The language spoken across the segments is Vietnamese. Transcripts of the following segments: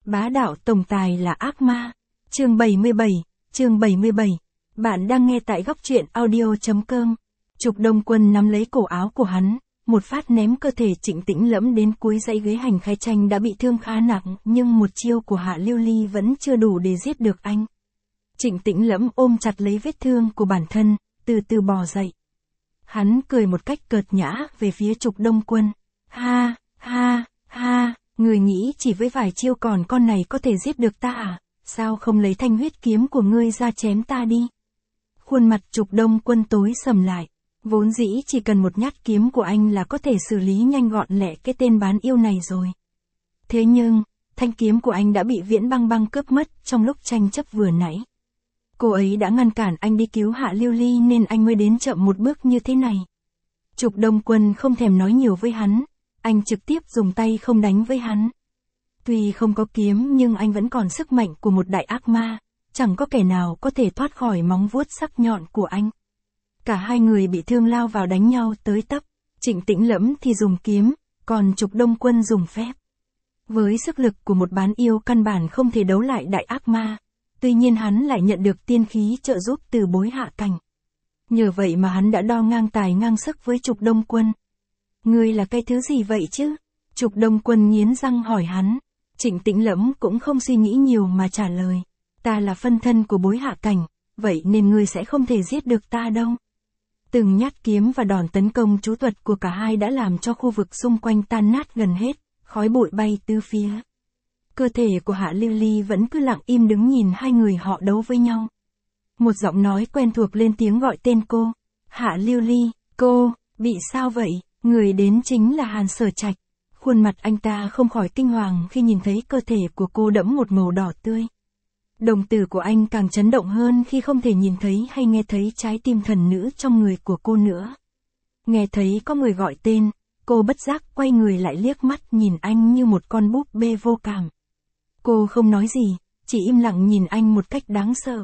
Bá đạo tổng tài là ác ma. Chương 77. Bạn đang nghe tại góc truyện audio.com. Trục Đông Quân nắm lấy cổ áo của hắn, một phát ném cơ thể Trịnh Tĩnh Lẫm đến cuối dãy ghế hành khai tranh đã bị thương khá nặng, nhưng một chiêu của Hạ Lưu Ly vẫn chưa đủ để giết được anh. Trịnh Tĩnh Lẫm ôm chặt lấy vết thương của bản thân, từ từ bò dậy. Hắn cười một cách cợt nhã về phía Trục Đông Quân. Ha, ha, ha, người nghĩ chỉ với vài chiêu còn con này có thể giết được ta à? Sao không lấy thanh huyết kiếm của ngươi ra chém ta đi? Khuôn mặt Trục Đông Quân tối sầm lại. Vốn dĩ chỉ cần một nhát kiếm của anh là có thể xử lý nhanh gọn lẹ cái tên bán yêu này rồi. Thế nhưng, thanh kiếm của anh đã bị Viễn Băng Băng cướp mất trong lúc tranh chấp vừa nãy. Cô ấy đã ngăn cản anh đi cứu Hạ Lưu Ly nên anh mới đến chậm một bước như thế này. Trục Đông Quân không thèm nói nhiều với hắn, anh trực tiếp dùng tay không đánh với hắn. Tuy không có kiếm nhưng anh vẫn còn sức mạnh của một đại ác ma, chẳng có kẻ nào có thể thoát khỏi móng vuốt sắc nhọn của anh. Cả hai người bị thương lao vào đánh nhau tới tấp, Trịnh Tĩnh Lẫm thì dùng kiếm, còn Trục Đông Quân dùng phép. Với sức lực của một bán yêu căn bản không thể đấu lại đại ác ma, tuy nhiên hắn lại nhận được tiên khí trợ giúp từ Bối Hạ Cảnh. Nhờ vậy mà hắn đã đo ngang tài ngang sức với Trục Đông Quân. Ngươi là cái thứ gì vậy chứ? Trục Đông Quân nghiến răng hỏi hắn. Trịnh Tĩnh Lẫm cũng không suy nghĩ nhiều mà trả lời. Ta là phân thân của Bối Hạ Cảnh, vậy nên ngươi sẽ không thể giết được ta đâu. Từng nhát kiếm và đòn tấn công chú thuật của cả hai đã làm cho khu vực xung quanh tan nát gần hết, khói bụi bay tứ phía. Cơ thể của Hạ Lưu Ly vẫn cứ lặng im đứng nhìn hai người họ đấu với nhau. Một giọng nói quen thuộc lên tiếng gọi tên cô. Hạ Lưu Ly, cô, bị sao vậy? Người đến chính là Hàn Sở Trạch. Khuôn mặt anh ta không khỏi kinh hoàng khi nhìn thấy cơ thể của cô đẫm một màu đỏ tươi. Đồng tử của anh càng chấn động hơn khi không thể nhìn thấy hay nghe thấy trái tim thần nữ trong người của cô nữa. Nghe thấy có người gọi tên, cô bất giác quay người lại liếc mắt nhìn anh như một con búp bê vô cảm. Cô không nói gì, chỉ im lặng nhìn anh một cách đáng sợ.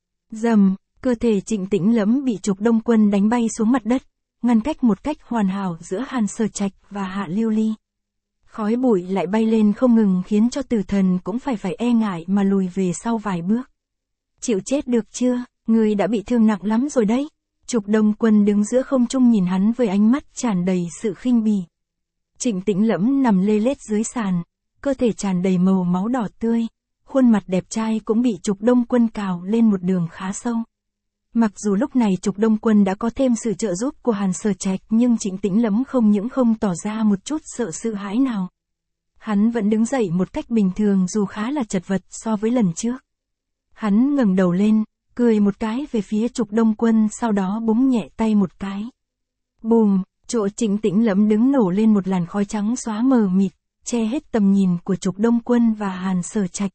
Rầm, cơ thể Trịnh Tĩnh Lẫm bị Trục Đông Quân đánh bay xuống mặt đất, ngăn cách một cách hoàn hảo giữa Hàn Sở Trạch và Hạ Lưu Ly. Khói bụi lại bay lên không ngừng khiến cho tử thần cũng phải e ngại mà lùi về sau vài bước. Chịu chết được chưa, ngươi đã bị thương nặng lắm rồi đấy. Trục Đông Quân đứng giữa không trung nhìn hắn với ánh mắt tràn đầy sự khinh bỉ. Trịnh Tĩnh Lẫm nằm lê lết dưới sàn, cơ thể tràn đầy màu máu đỏ tươi, khuôn mặt đẹp trai cũng bị Trục Đông Quân cào lên một đường khá sâu. Mặc dù lúc này Trục Đông Quân đã có thêm sự trợ giúp của Hàn Sở Trạch nhưng Trịnh Tĩnh Lẫm không những không tỏ ra một chút sợ hãi nào. Hắn vẫn đứng dậy một cách bình thường dù khá là chật vật so với lần trước. Hắn ngẩng đầu lên, cười một cái về phía Trục Đông Quân sau đó búng nhẹ tay một cái. Bùm, chỗ Trịnh Tĩnh Lẫm đứng nổ lên một làn khói trắng xóa mờ mịt, che hết tầm nhìn của Trục Đông Quân và Hàn Sở Trạch.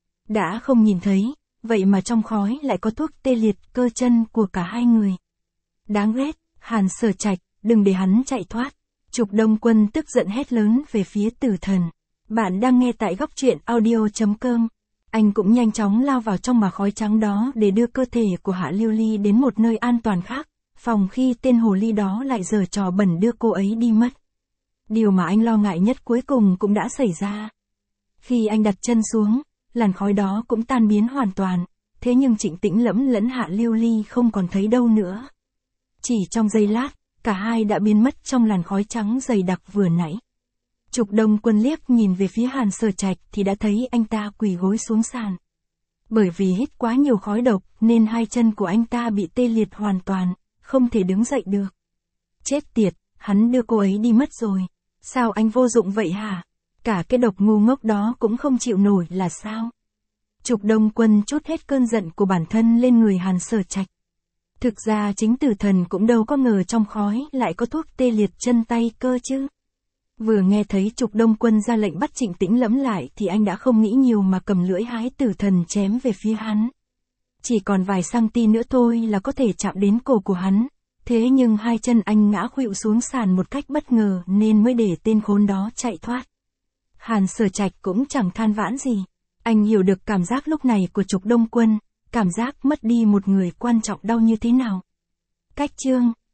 Đã không nhìn thấy, vậy mà trong khói lại có thuốc tê liệt cơ chân của cả hai người. Đáng ghét, Hàn Sở Trạch, đừng để hắn chạy thoát. Trục Đông Quân tức giận hét lớn về phía tử thần. Bạn đang nghe tại góc truyện audio.com. Anh cũng nhanh chóng lao vào trong mả khói trắng đó để đưa cơ thể của Hạ Lưu Ly đến một nơi an toàn khác, phòng khi tên hồ ly đó lại giở trò bẩn đưa cô ấy đi mất. Điều mà anh lo ngại nhất cuối cùng cũng đã xảy ra. Khi anh đặt chân xuống, làn khói đó cũng tan biến hoàn toàn, thế nhưng Trịnh Tĩnh Lẫm lẫn Hạ Lưu Ly không còn thấy đâu nữa. Chỉ trong giây lát, cả hai đã biến mất trong làn khói trắng dày đặc vừa nãy. Trục Đông Quân liếc nhìn về phía Hàn Sở Trạch thì đã thấy anh ta quỳ gối xuống sàn. Bởi vì hít quá nhiều khói độc nên hai chân của anh ta bị tê liệt hoàn toàn, không thể đứng dậy được. Chết tiệt, hắn đưa cô ấy đi mất rồi. Sao anh vô dụng vậy hả? Cả cái độc ngu ngốc đó cũng không chịu nổi là sao? Trục Đông Quân trút hết cơn giận của bản thân lên người Hàn Sở Trạch. Thực ra chính tử thần cũng đâu có ngờ trong khói lại có thuốc tê liệt chân tay cơ chứ. Vừa nghe thấy Trục Đông Quân ra lệnh bắt Trịnh Tĩnh Lẫm lại thì anh đã không nghĩ nhiều mà cầm lưỡi hái tử thần chém về phía hắn. Chỉ còn vài cm nữa thôi là có thể chạm đến cổ của hắn, thế nhưng hai chân anh ngã khuỵu xuống sàn một cách bất ngờ nên mới để tên khốn đó chạy thoát. Hàn Sở Trạch cũng chẳng than vãn gì. Anh hiểu được cảm giác lúc này của Trục Đông Quân, cảm giác mất đi một người quan trọng đau như thế nào. Cách chương